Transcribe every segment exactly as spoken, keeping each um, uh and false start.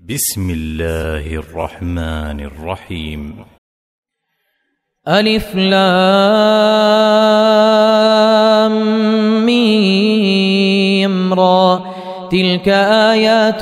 بسم الله الرحمن الرحيم. ألف لام ميم را، تلك آيات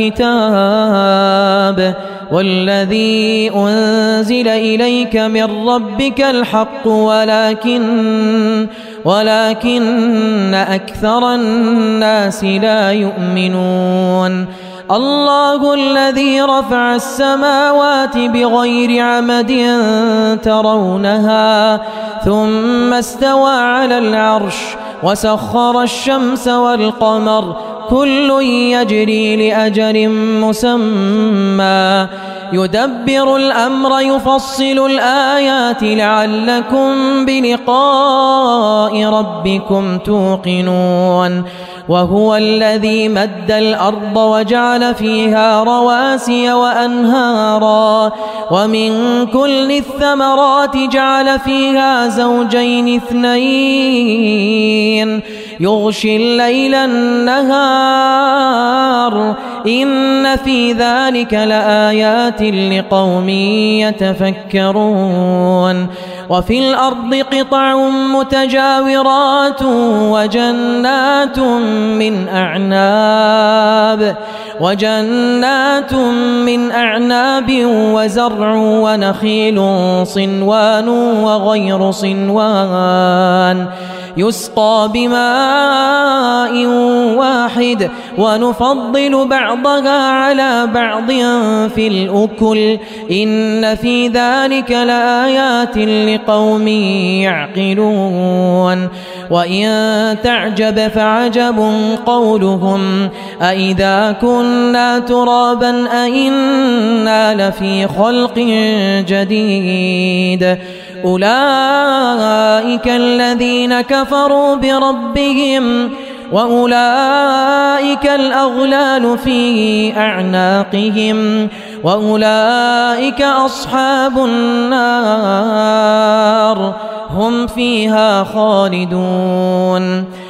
الكتاب والذي أنزل إليك من ربك الحق ولكن ولكن أكثر الناس لا يؤمنون. الله الذي رفع السماوات بغير عمد ترونها ثم استوى على العرش وسخر الشمس والقمر كل يجري لأجل مسمى يدبر الأمر يفصل الآيات لعلكم بلقاء ربكم توقنون. وهو الذي مد الأرض وجعل فيها رواسي وأنهارا ومن كل الثمرات جعل فيها زوجين اثنين يغشي الليل النهار إن في ذلك لآيات لقوم يتفكرون. وفي الأرض قطع متجاورات وجنات من أعناب وجنات من أعناب وزرع ونخيل صنوان وغير صنوان يسقى بماء واحد ونفضل بعضها على بعض في الأكل إن في ذلك لآيات لقوم يعقلون. وإن تعجب فعجب قولهم أإذا كنا ترابا أإنا لفي خلق جديد أولئك الذين كفروا بربهم وأولئك الأغلال في أعناقهم وأولئك أصحاب النار هم فيها خالدون.